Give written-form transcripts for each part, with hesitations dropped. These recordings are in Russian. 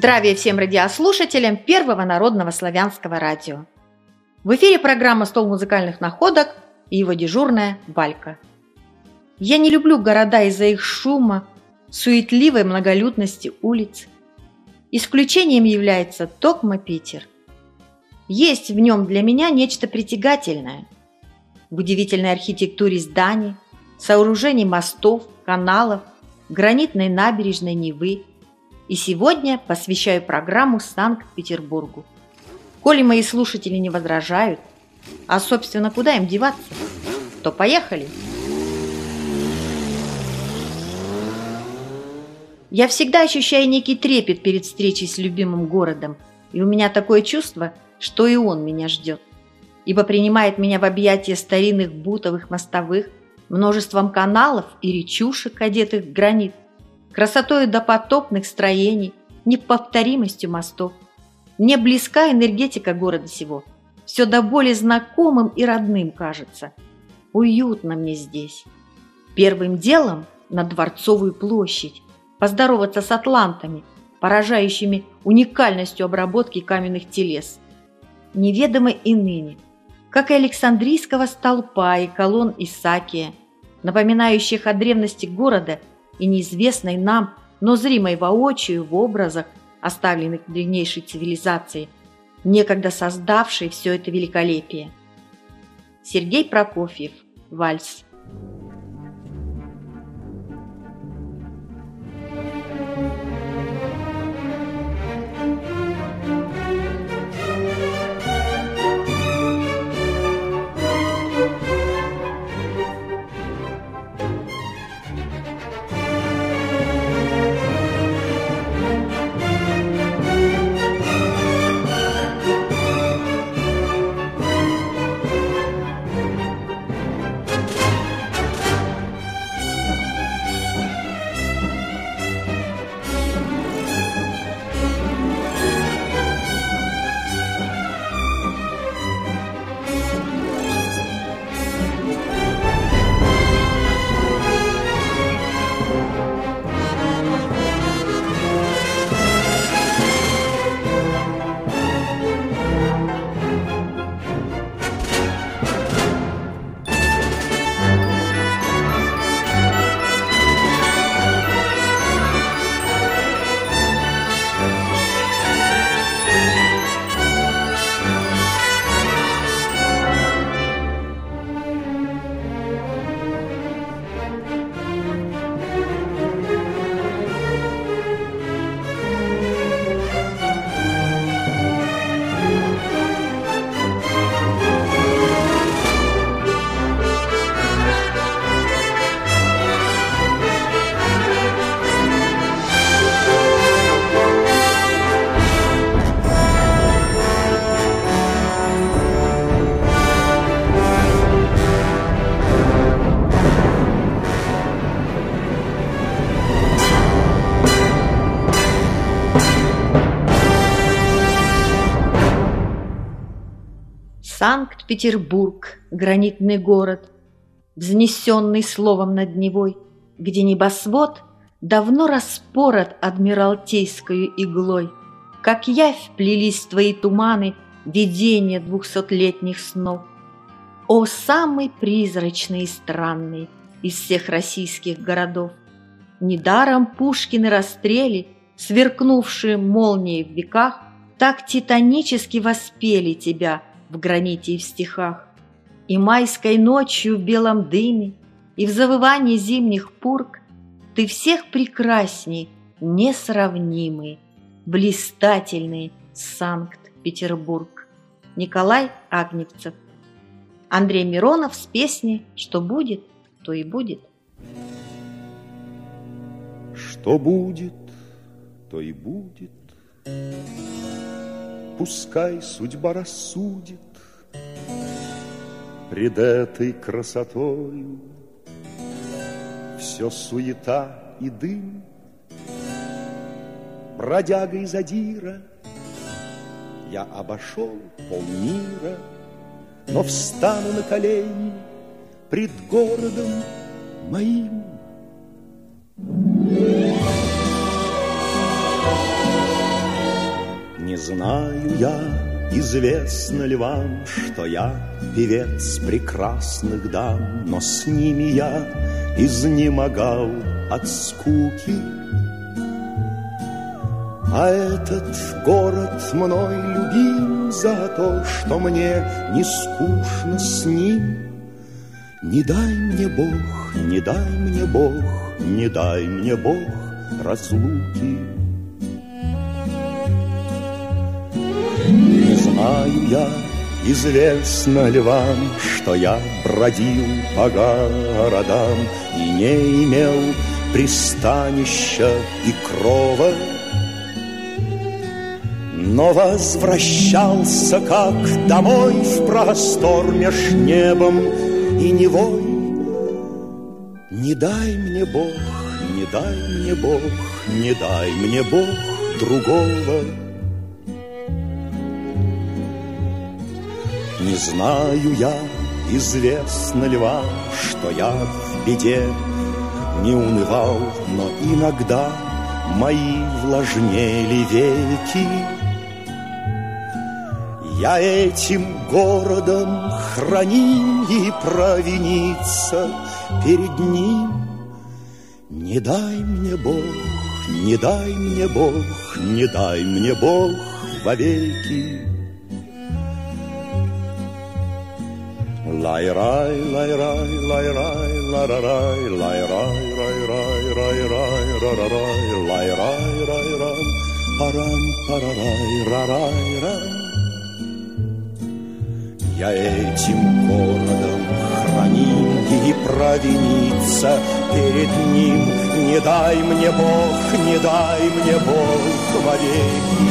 Здравия всем радиослушателям Первого народного славянского радио. В эфире программа «Стол музыкальных находок» и его дежурная Валька. Я не люблю города из-за их шума, суетливой многолюдности улиц. Исключением является токмо Питер. Есть в нем для меня нечто притягательное. В удивительной архитектуре зданий, сооружений мостов, каналов, гранитной набережной Невы. И сегодня посвящаю программу Санкт-Петербургу. Коли мои слушатели не возражают, а, собственно, куда им деваться, то поехали. Я всегда ощущаю некий трепет перед встречей с любимым городом, и у меня такое чувство, что и он меня ждет, ибо принимает меня в объятия старинных бутовых мостовых, множеством каналов и речушек, одетых в гранит, красотою допотопных строений, неповторимостью мостов. Мне близка энергетика города сего. Все до боли знакомым и родным кажется. Уютно мне здесь. Первым делом на Дворцовую площадь, поздороваться с атлантами, поражающими уникальностью обработки каменных телес. Неведомо и ныне, как и Александрийского столпа и колонн Исаакия, напоминающих о древности города и неизвестной нам, но зримой воочию в образах, оставленных древнейшей цивилизацией, некогда создавшей все это великолепие. Сергей Прокофьев. Вальс. Санкт-Петербург, гранитный город, взнесенный словом над Невой, где небосвод давно распорот адмиралтейскою иглой, как явь плелись твои туманы видения 200-летних снов. О, самый призрачный и странный из всех российских городов! Недаром Пушкины расстрели, сверкнувшие молнией в веках, так титанически воспели тебя в граните и в стихах. И майской ночью в белом дыме, и в завывании зимних пург ты всех прекрасней, несравнимый, блистательный Санкт-Петербург. Николай Агневцев. Андрей Миронов с песней «Что будет, то и будет». Что будет, то и будет. Пускай судьба рассудит пред этой красотою. Все суета и дым, бродяга и задира. Я обошел полмира, но встану на колени пред городом моим. Не знаю я, известно ли вам, что я певец прекрасных дам, но с ними я изнемогал от скуки. А этот город мной любим за то, что мне не скучно с ним. Не дай мне Бог, не дай мне Бог, не дай мне Бог разлуки. Не знаю я, известно ли вам, что я бродил по городам и не имел пристанища и крова, но возвращался как домой в простор меж небом и Невой. Не дай мне Бог, не дай мне Бог, не дай мне Бог другого. Не знаю я, известно ли вам, что я в беде не унывал, но иногда мои влажнели веки. Я этим городом храним и провиниться перед ним. Не дай мне Бог, не дай мне Бог, не дай мне Бог вовеки. Лай-рай, лай-рай, лай-рай, ла-ра-рай, лай-рай, рай-рай, рай-рай, ра-ра-рай, лай-рай, рай-рай, парам, парарай, рарай-рай. Я этим городом храним и провиниться перед ним. Не дай мне Бог, не дай мне Бог вовеки.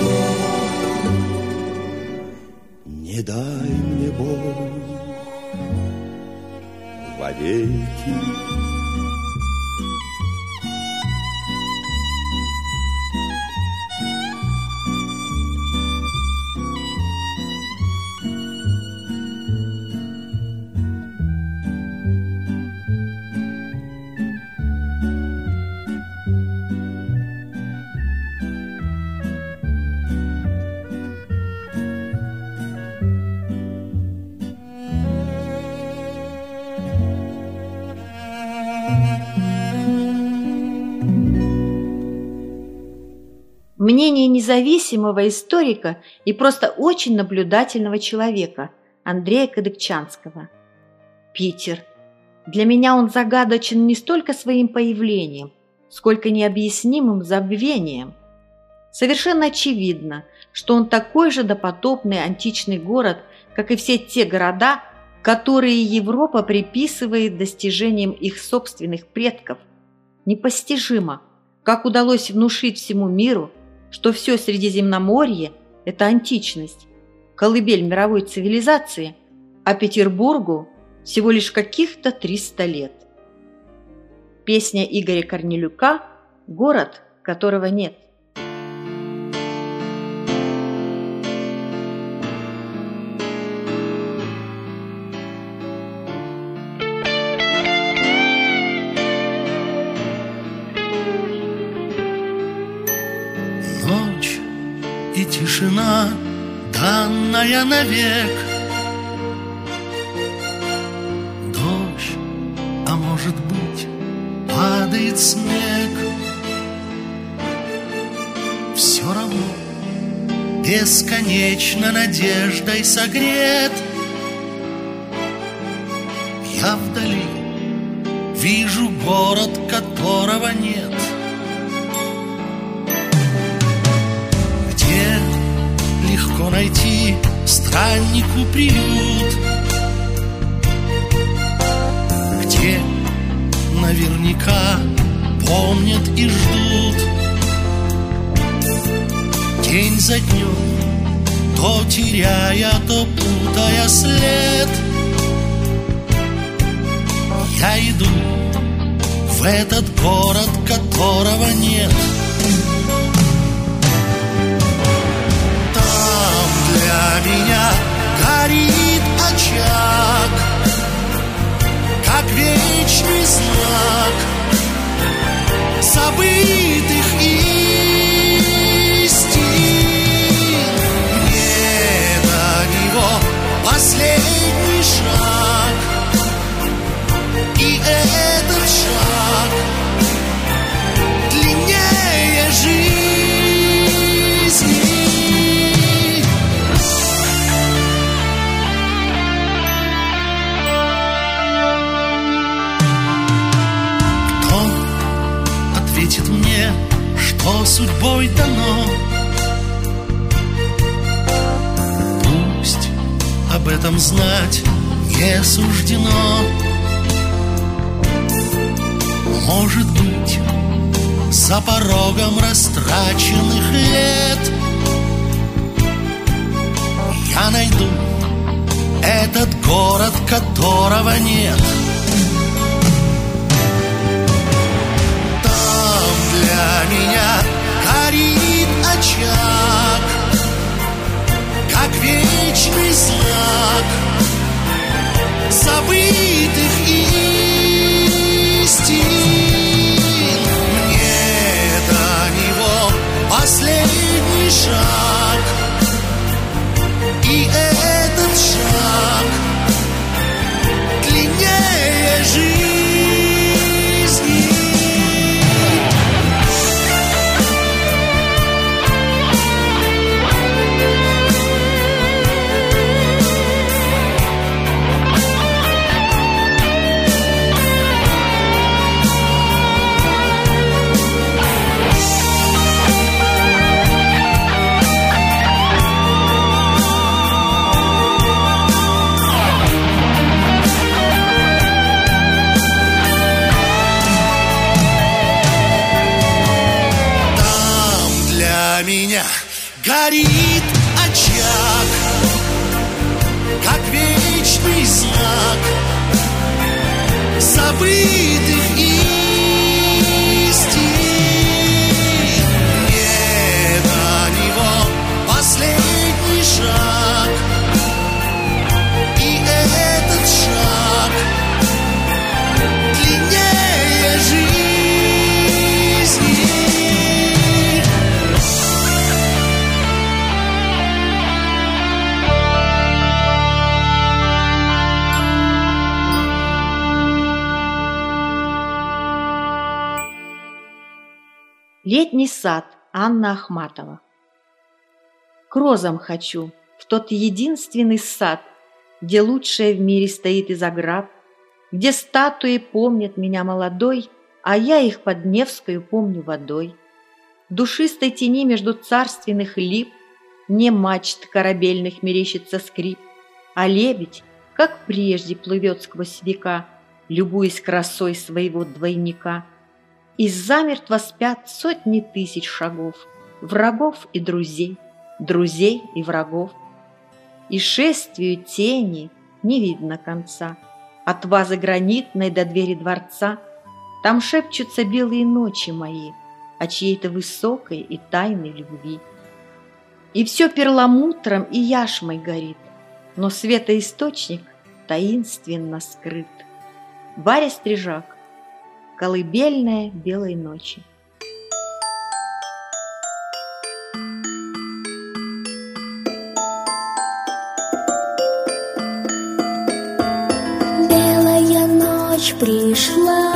Не дай мне Бог вовеки. Мнение независимого историка и просто очень наблюдательного человека Андрея Кадыкчанского. Питер. Для меня он загадочен не столько своим появлением, сколько необъяснимым забвением. Совершенно очевидно, что он такой же допотопный античный город, как и все те города, которые Европа приписывает достижениям их собственных предков. Непостижимо, как удалось внушить всему миру, что все Средиземноморье – это античность, колыбель мировой цивилизации, а Петербургу всего лишь каких-то 300 лет. Песня Игоря Корнелюка «Город, которого нет». И тишина, данная навек. Дождь, а может быть, падает снег. Все равно бесконечно надеждой согрет. Я вдали вижу город, которого нет. Легко найти страннику приют, где наверняка помнят и ждут. День за днем, то теряя, то путая след, я иду в этот город, которого нет. Для меня горит очаг, как вечный знак забытых истин. последний шаг, и этот шаг длиннее жизни. Кто ответит мне, что судьбой дано? Пусть об этом знать не суждено. Может быть, за порогом растраченных лет я найду этот город, которого нет. Там для меня горит очаг, как вечный знак забытых истин. Мне до него последний шаг, и этот шаг длиннее жизни. Меня горит очаг, как вечный знак забытых истин. Мне до него последний шаг, и этот шаг длиннее жизни. Летний сад. Анна Ахматова. К розам хочу, в тот единственный сад, где лучшее в мире стоит из оград, где статуи помнят меня молодой, а я их под Невскою помню водой. В душистой тени между царственных лип не мачт корабельных мерещится скрип, а лебедь, как прежде, плывет сквозь века, любуясь красой своего двойника. И замертво спят сотни тысяч шагов, врагов и друзей, друзей и врагов. И шествию тени не видно конца, от вазы гранитной до двери дворца. Там шепчутся белые ночи мои о чьей-то высокой и тайной любви. И все перламутром и яшмой горит, но светоисточник таинственно скрыт. Варя Стрижак. Колыбельная белой ночи. Белая ночь пришла,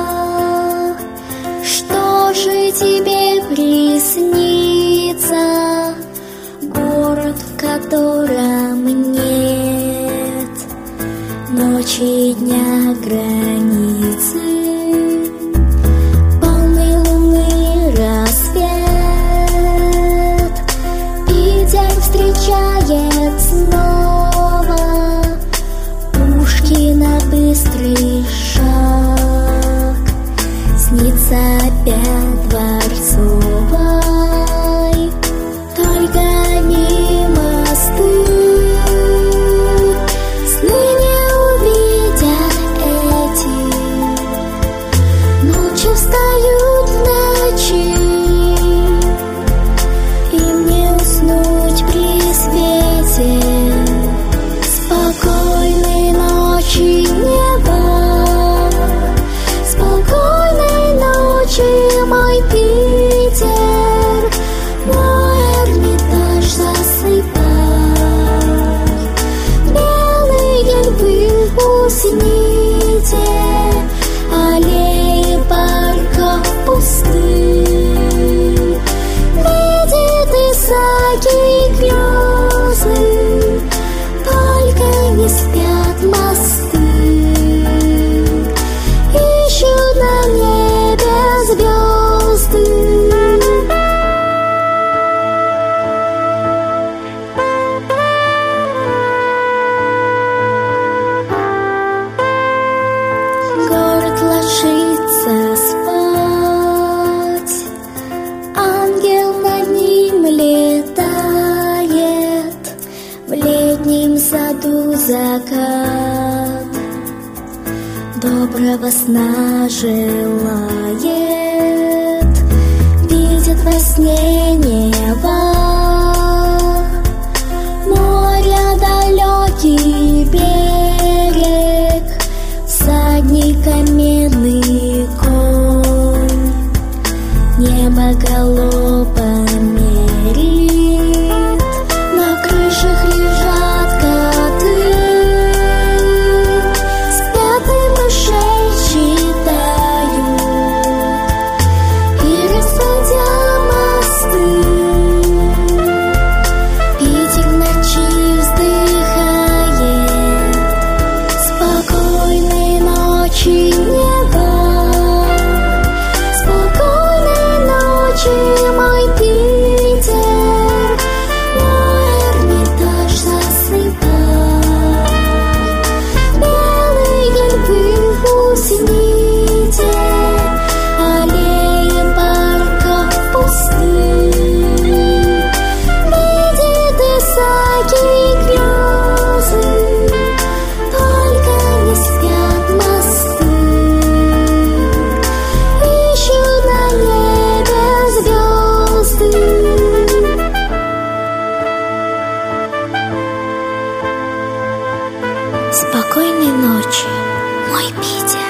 что же тебе приснится? Город, в котором нет ночи и дня границы. Встречает снова Пушкина быстрый шаг, снится опять Дворцовой. Только не мосты, сны не увидят эти в саду закат, доброго сна желает, видит во сне небо, море, далекий берег, всадник каменный конь, небо голубое мерит, на крышах лежат коты, спят и мышей считают, и расходя мосты, Питер в ночи вздыхает. Спокойной ночи, небо, спокойной ночи, мой Питер. Мой Эрмитаж засыпай, белые гербы усните, аллеи парков пусты, видит Исааки грезы, только не спят мосты, ищут на небе звезды. Спокойной ночи, мой Питер.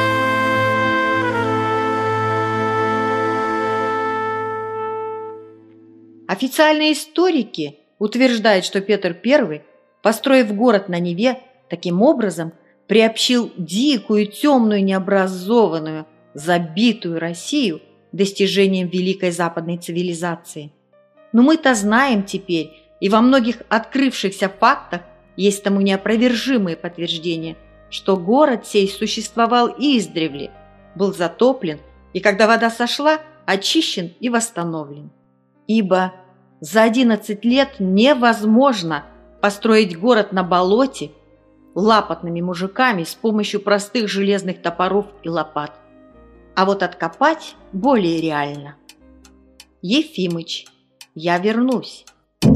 Официальные историки утверждают, что Петр I, построив город на Неве, таким образом приобщил дикую, темную, необразованную, забитую Россию достижением великой западной цивилизации. Но мы-то знаем теперь, и во многих открывшихся фактах есть тому неопровержимые подтверждения, что город сей существовал издревле, был затоплен и, когда вода сошла, очищен и восстановлен. Ибо за 11 лет невозможно построить город на болоте лапотными мужиками с помощью простых железных топоров и лопат. А вот откопать более реально. Ефимыч, я вернусь.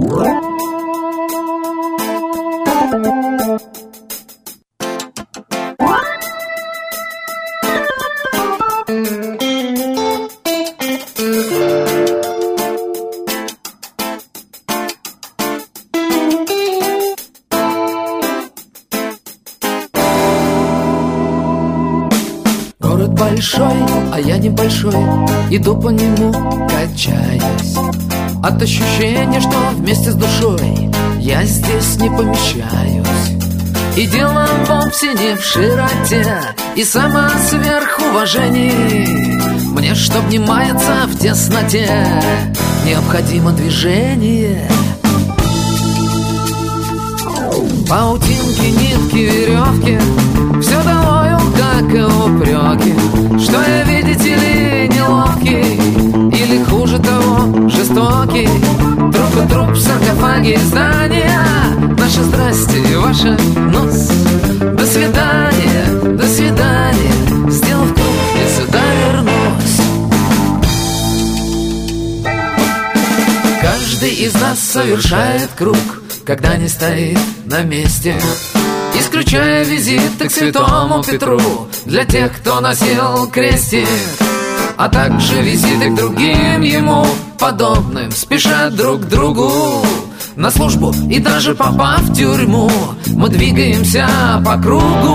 Город большой, а я небольшой, иду по нему, качаясь от ощущения, что вместе с душой я здесь не помещаюсь. И дело вовсе не в широте и самосверхуважении. Мне, чтоб не маяться в тесноте, необходимо движение. Паутинки, нитки, веревки, все долою, как и упреки, что я, видите ли, неловкий, или хуже того, жестокий. Труп и труп, саркофаги, здания, наши здрасте, ваша нос. До свидания, сделав круг, я сюда вернусь. Каждый из нас совершает круг, когда не стоит на месте, исключая визиты к святому Петру для тех, кто носил крестик, а также визиты к другим ему подобным, спешат друг к другу на службу. И даже попав в тюрьму, мы двигаемся по кругу.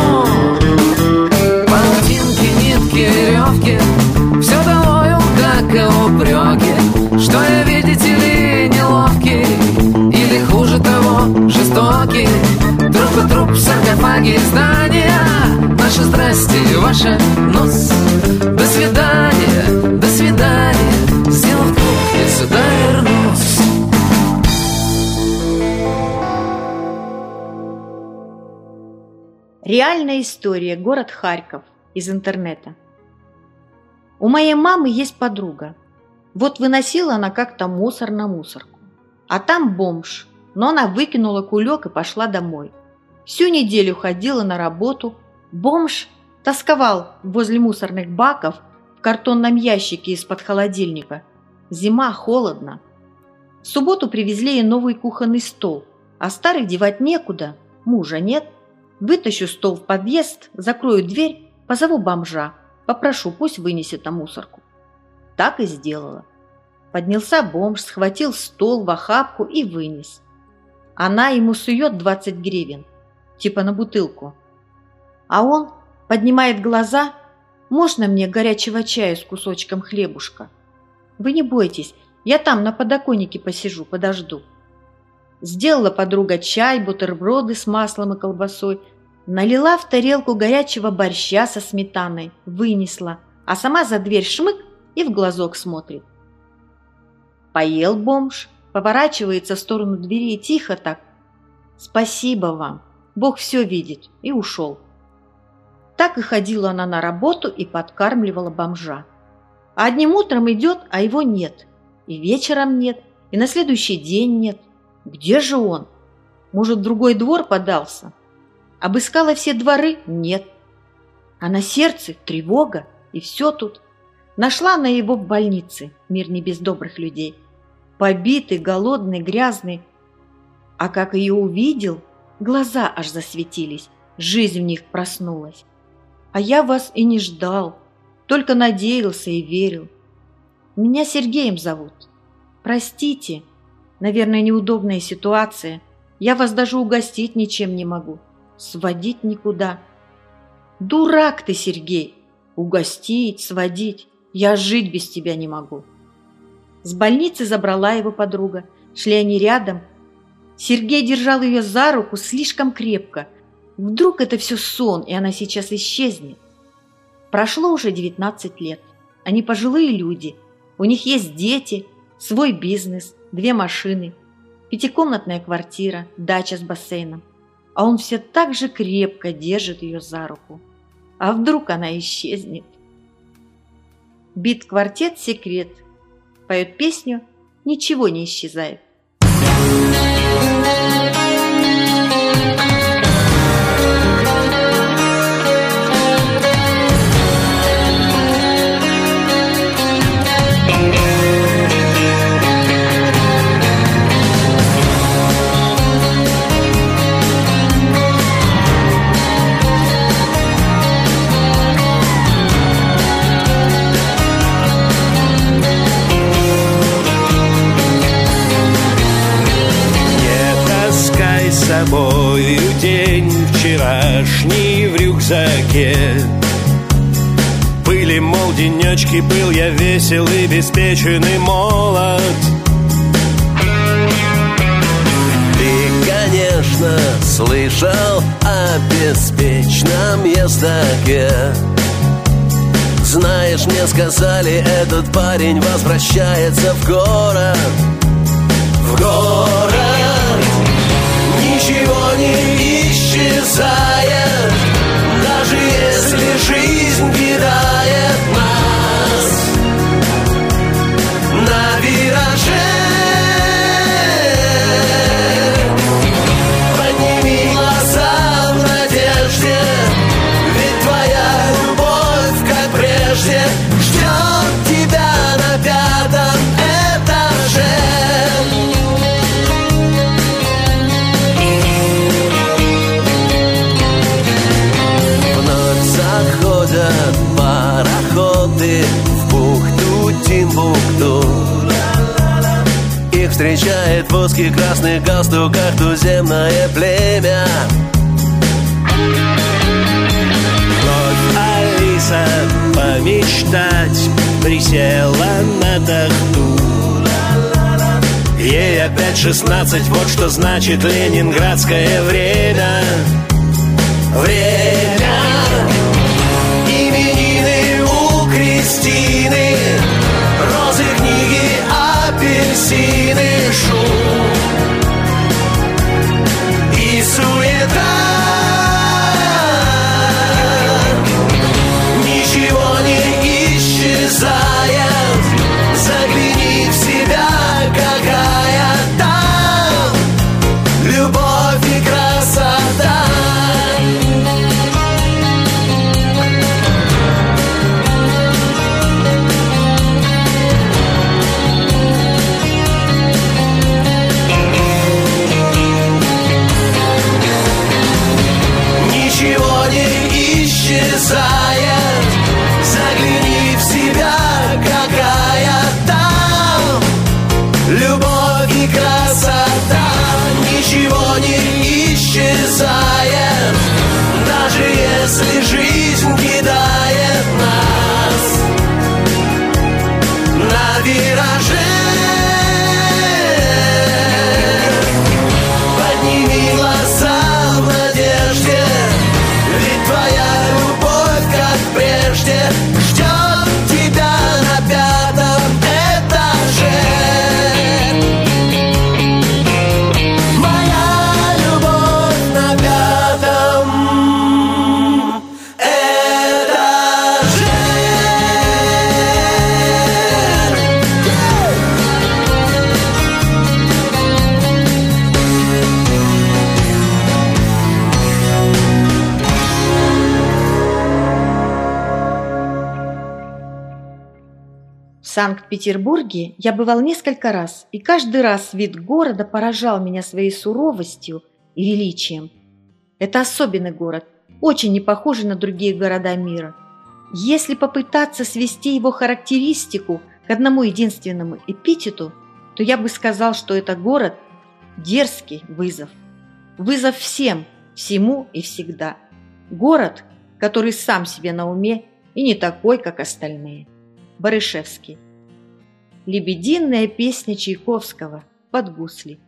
Паутинки, нитки, веревки, все долою, как и упреки, что я, видите ли, неловкий, или хуже того, жестокий. Труп и труп, саркофаги, здания, наши здрасте, ваша нос. До свидания, сделав круг, я сюда вернусь. Реальная история. Город Харьков. Из интернета. У моей мамы есть подруга. Вот выносила она как-то мусор на мусорку. А там бомж. Но она выкинула кулек и пошла домой. Всю неделю ходила на работу. Бомж тосковал возле мусорных баков в картонном ящике из-под холодильника. Зима, холодно. В субботу привезли ей новый кухонный стол. А старых девать некуда, мужа нет. Вытащу стол в подъезд, закрою дверь, позову бомжа, попрошу, пусть вынесет на мусорку. Так и сделала. Поднялся бомж, схватил стол в охапку и вынес. Она ему сует 20 гривен, типа на бутылку. А он поднимает глаза: «Можно мне горячего чая с кусочком хлебушка? Вы не бойтесь, я там на подоконнике посижу, подожду». Сделала подруга чай, бутерброды с маслом и колбасой, налила в тарелку горячего борща со сметаной, вынесла, а сама за дверь шмык и в глазок смотрит. Поел бомж, поворачивается в сторону двери и тихо так: «Спасибо вам, Бог все видит», и ушел. Так и ходила она на работу и подкармливала бомжа. А одним утром идет, а его нет, и вечером нет, и на следующий день нет. Где же он? Может, в другой двор подался? Обыскала все дворы? Нет. А на сердце тревога, и все тут. Нашла она его в больнице, мир не без добрых людей. Побитый, голодный, грязный. А как ее увидел, глаза аж засветились, жизнь в них проснулась. А я вас и не ждал, только надеялся и верил. Меня Сергеем зовут. Простите, наверное, неудобная ситуация. Я вас даже угостить ничем не могу, сводить никуда. Дурак ты, Сергей, угостить, сводить. Я жить без тебя не могу. С больницы забрала его подруга. Шли они рядом. Сергей держал ее за руку слишком крепко. Вдруг это все сон, и она сейчас исчезнет. Прошло уже 19 лет. Они пожилые люди. У них есть дети, свой бизнес, 2 машины, 5-комнатная квартира, дача с бассейном. А он все так же крепко держит ее за руку. А вдруг она исчезнет? Бит-квартет «Секрет» поет песню «Ничего не исчезает». Собою день вчерашний в рюкзаке. Были, мол, денечки, был я весел и беспечен и молод. Ты, конечно, слышал о беспечном ездаке. Знаешь, мне сказали, этот парень возвращается в город. В город. Ничего не исчезает, даже если жизнь кидает нас на вираже. Подними глаза в надежде, ведь твоя любовь, как прежде, ждет тебя на 5-м этаже. Пароходы в бухту Тимбукту. Их встречает в узких красных галстуках туземное племя. Вновь Алиса помечтать присела на тахту. Ей опять 16, вот что значит ленинградское время. Время. Кристины, розы, книги, апельсины, шум и суета. Ничего не исчезает, загляни в себя, какая там любовь и красота. Санкт-Петербурге я бывал несколько раз, и каждый раз вид города поражал меня своей суровостью и величием. Это особенный город, очень не похожий на другие города мира. Если попытаться свести его характеристику к одному единственному эпитету, то я бы сказал, что это город – дерзкий вызов. Вызов всем, всему и всегда. Город, который сам себе на уме и не такой, как остальные. Барышевский. Лебединая песня Чайковского под гусли.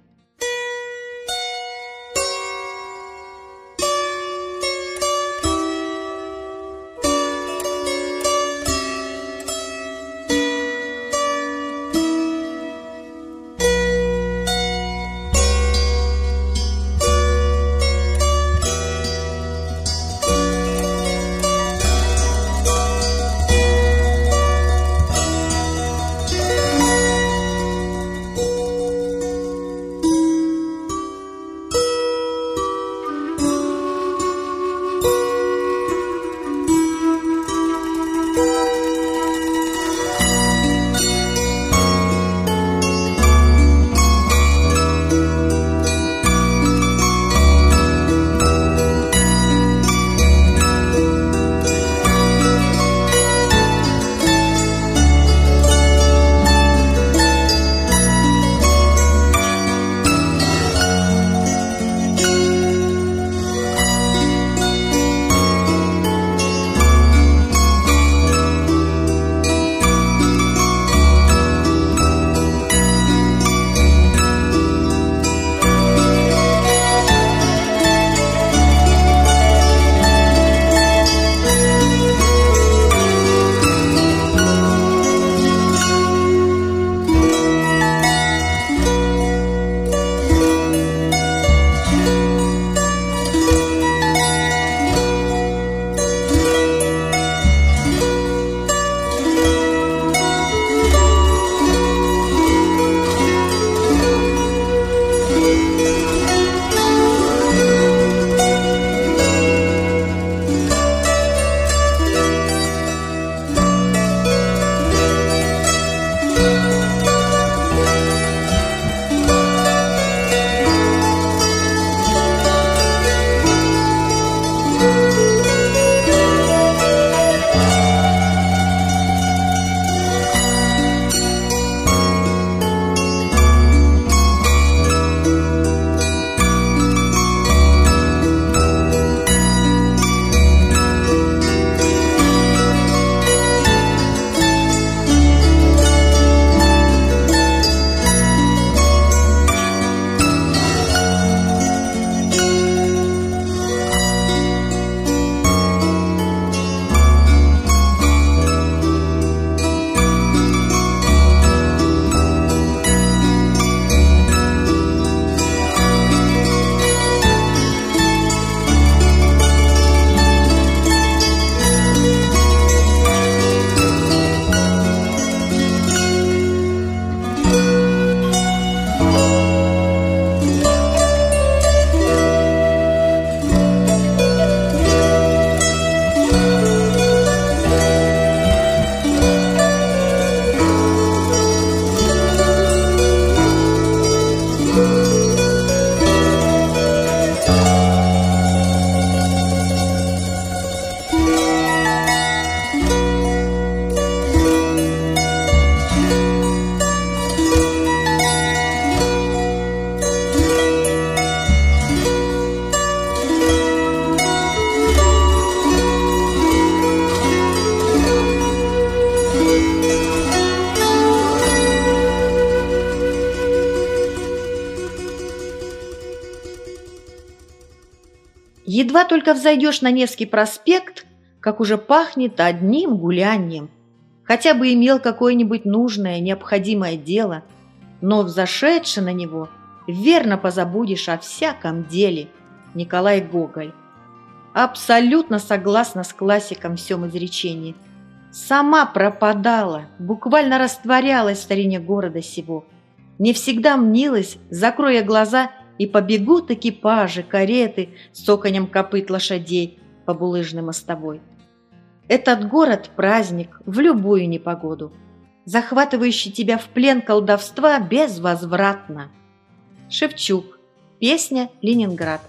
Едва только взойдешь на Невский проспект, как уже пахнет одним гулянием. Хотя бы имел какое-нибудь нужное, необходимое дело, но взошедши на него, верно позабудешь о всяком деле. Николай Гоголь. Абсолютно согласна с классиком в сём изречении. Сама пропадала, буквально растворялась в старине города сего. Не всегда мнилась, закроя глаза, и побегут экипажи, кареты с цоканьем копыт лошадей по булыжной мостовой. Этот город – праздник в любую непогоду. захватывающий тебя в плен колдовства безвозвратно. Шевчук. Песня «Ленинград».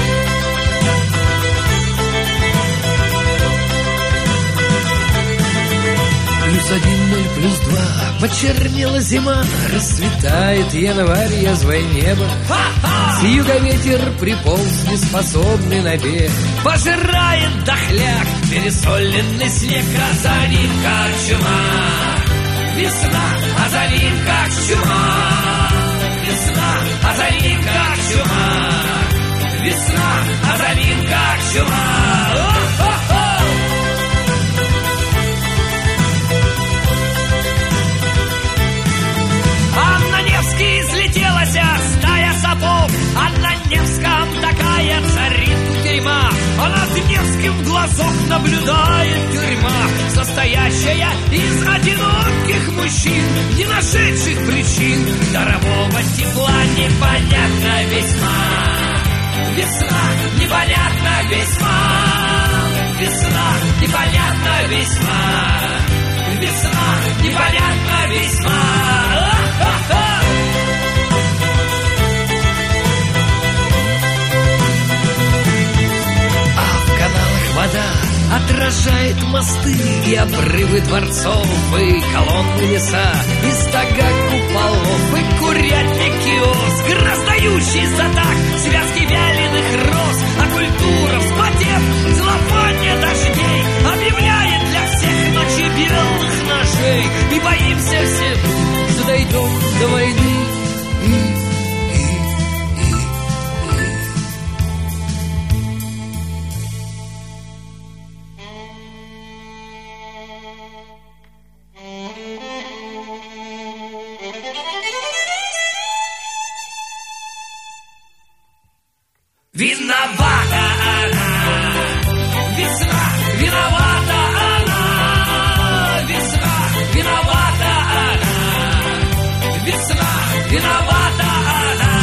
+1, 0+2, почернела зима, расцветает январь, язвое небо. С юга ветер приполз, неспособный на бег, пожирает дохляк, пересоленный снег, а за ним как чума. Весна, а за ним как чума. Весна, а за ним как чума. Весна, а за ним как чума. А на Невский излетелась стая сапог, а на Невском такая царит тюрьма, а над Невским в глазок наблюдает тюрьма, состоящая из одиноких мужчин, не нашедших причин дарового тепла, непонятно весьма. Весна, непонятно весьма. Весна, непонятно весьма. Весна, непонятно весьма. А в каналах вода отражает мосты и обрывы дворцов, и колонны леса, и стога куполов, и курятник киоск, раздающий за так связки вяленых роз, а культура, вспотев, зловоние дождей, объявляет для всех ночи белых ножей, и боимся все, что дойдем до войны. Виновата она, весна, виновата она, весна, виновата она, весна, виновата она.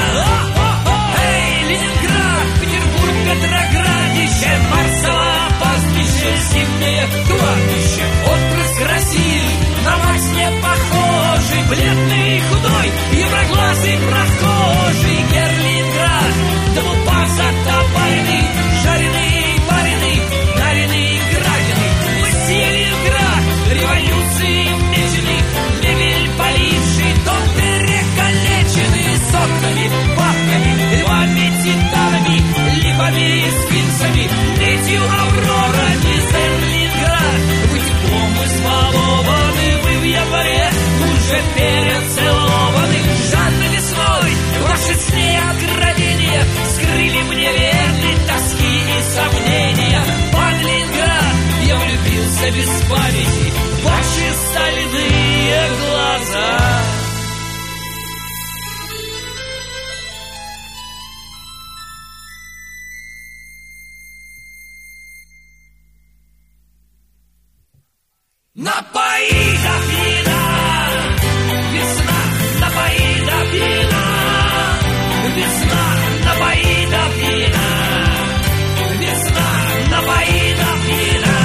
Эй, Ленинград, Петербург, Петроградище, Марсово, пастбище, зимнее кладбище, отпрыск России, на мать не похожий, бледный, худой, евроглазый прохожий, Ленинград. Затопленный, жареный, вареный, наренный, градиный, Ленинград, революции меченый, мебель поливший, дом перекалеченный, с окнами, бабками, львами, титанами, липами, сфинксами, третью аврорами, Ленинград, вы теплом избалованы, вы в январе уже перецелованы, жадной весной, ваши сны оградения скрыли мне верны тоски и сомнения. Пан Ленинград, я влюбился без памяти в ваши стальные глаза. Напои до пьяна, весна, напои до пьяна, весна, напои до пьяна, весна, напои до пьяна.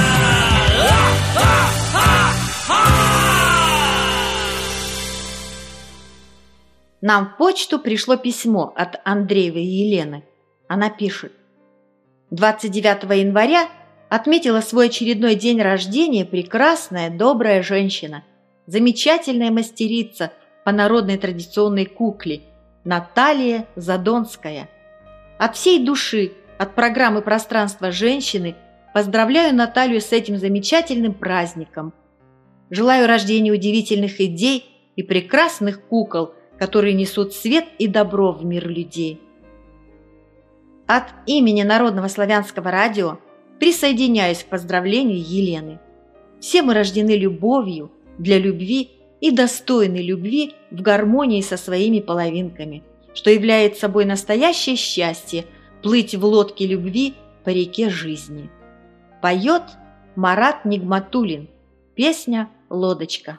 Нам в почту пришло письмо от Андреевой Елены. Она пишет: 29 января отметила свой очередной день рождения прекрасная, добрая женщина, замечательная мастерица по народной традиционной кукле Наталья Задонская. От всей души, от программы «Пространство женщины» поздравляю Наталью с этим замечательным праздником. Желаю рождения удивительных идей и прекрасных кукол, которые несут свет и добро в мир людей. От имени Народного славянского радио присоединяюсь к поздравлению Елены. Все мы рождены любовью, для любви и достойны любви в гармонии со своими половинками, что является собой настоящее счастье плыть в лодке любви по реке жизни. Поет Марат Нигматуллин. Песня «Лодочка».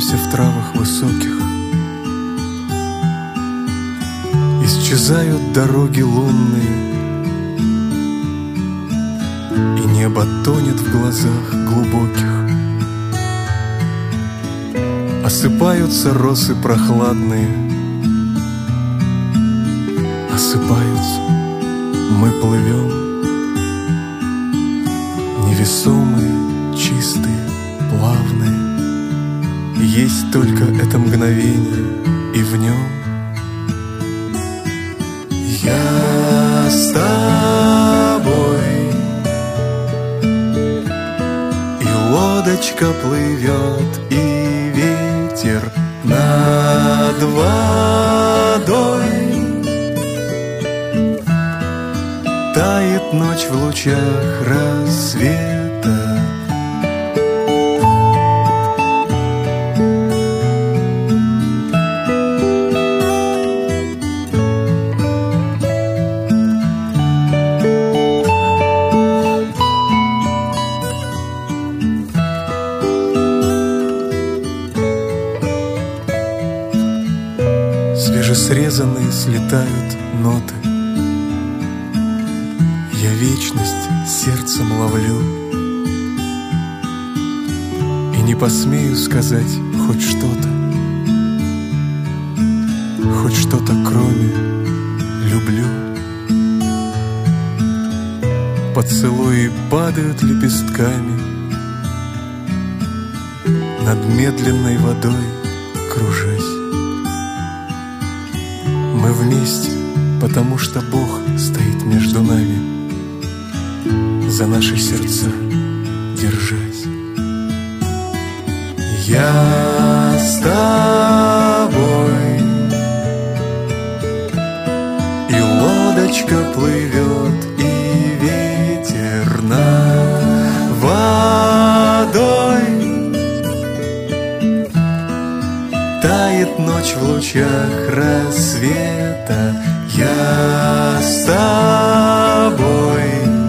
Путаемся в травах высоких. Исчезают дороги лунные, и небо тонет в глазах глубоких. Осыпаются росы прохладные, осыпаются, мы плывем, невесомые, чистые, плавные. Есть только это мгновение, и в нем я с тобой, и лодочка плывет, и ветер над водой. Тает ночь в лучах рассвета. Свежесрезанные слетают ноты. Я вечность сердцем ловлю и не посмею сказать хоть что-то, кроме люблю. Поцелуи падают лепестками, над медленной водой кружась. Мы вместе, потому что Бог стоит между нами, за наши сердца держась. Я с тобой, и лодочка плывет, и ветер над водой. Тает ночь в лучах рассвета. Я с тобой,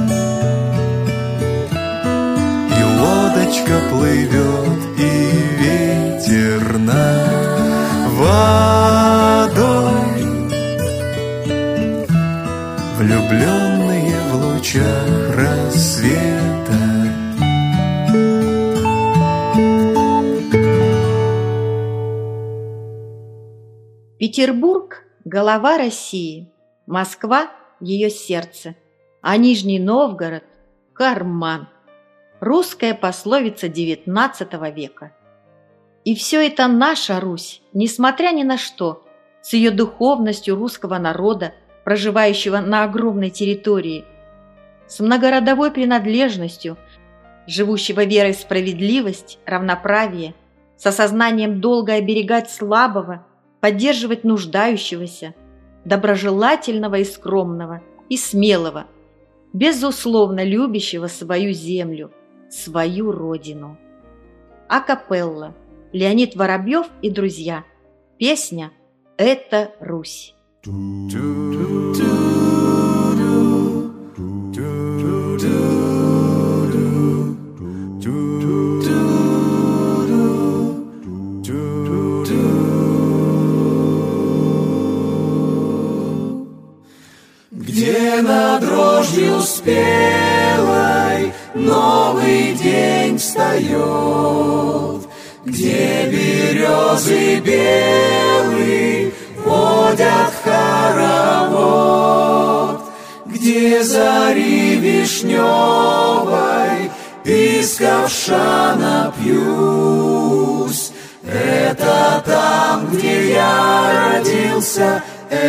и лодочка плывет, и ветер над водой. Влюбленные в лучах рассвета. Петербург – голова России, Москва – ее сердце, а Нижний Новгород – карман. Русская пословица XIX века. И все это наша Русь, несмотря ни на что, с ее духовностью русского народа, проживающего на огромной территории, с многородовой принадлежностью, живущего верой в справедливость, равноправие, с осознанием долга оберегать слабого, поддерживать нуждающегося, доброжелательного и скромного, и смелого, безусловно любящего свою землю, свою родину. Акапелла. Леонид Воробьев и друзья. Песня «Это Русь». Где над дрожью спелой новый день встает, где березы белые водят хоровод, где зари вишневой из ковша напьюсь. Это там, где я родился,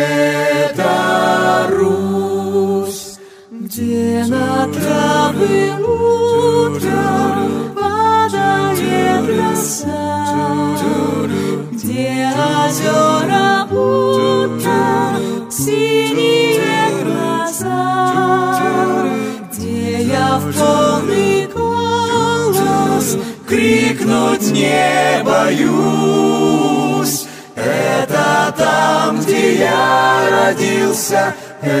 это Русь. Где на травы утром падает роса, где озера утром синие глаза, где я в полный голос крикнуть не боюсь. Это там, где я родился,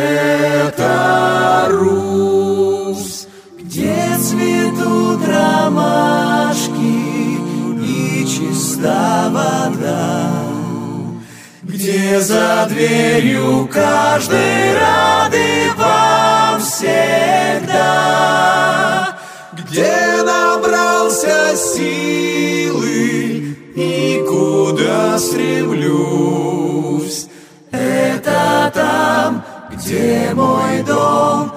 это Русь. Где цветут ромашки и чистые звезда вода, где за дверью каждый рады вам всегда, где набрался силы и куда стремлюсь. Это там, где мой дом,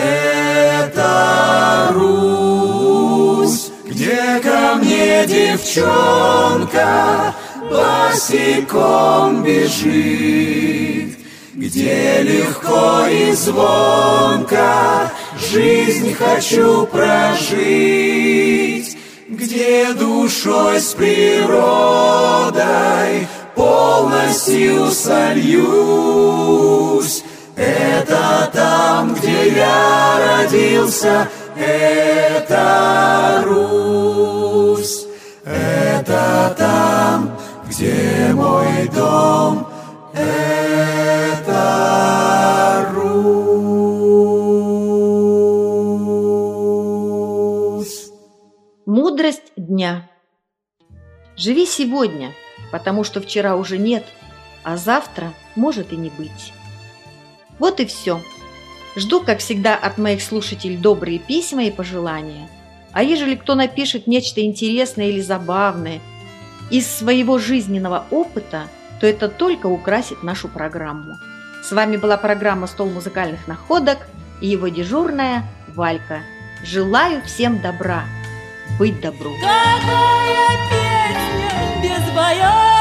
это Русь, где ко мне девчонка босиком бежит, где легко и звонко жизнь хочу прожить, где душой с природой полностью сольюсь. Это там, где я родился, это Русь. Это там, где мой дом, это Русь. Мудрость дня. Живи сегодня, потому что вчера уже нет, а завтра может и не быть. Вот и все. Жду, как всегда, от моих слушателей добрые письма и пожелания. А ежели кто напишет нечто интересное или забавное из своего жизненного опыта, то это только украсит нашу программу. С вами была программа «Стол музыкальных находок» и его дежурная Валька. Желаю всем добра. Быть добру. Какая песня без боя!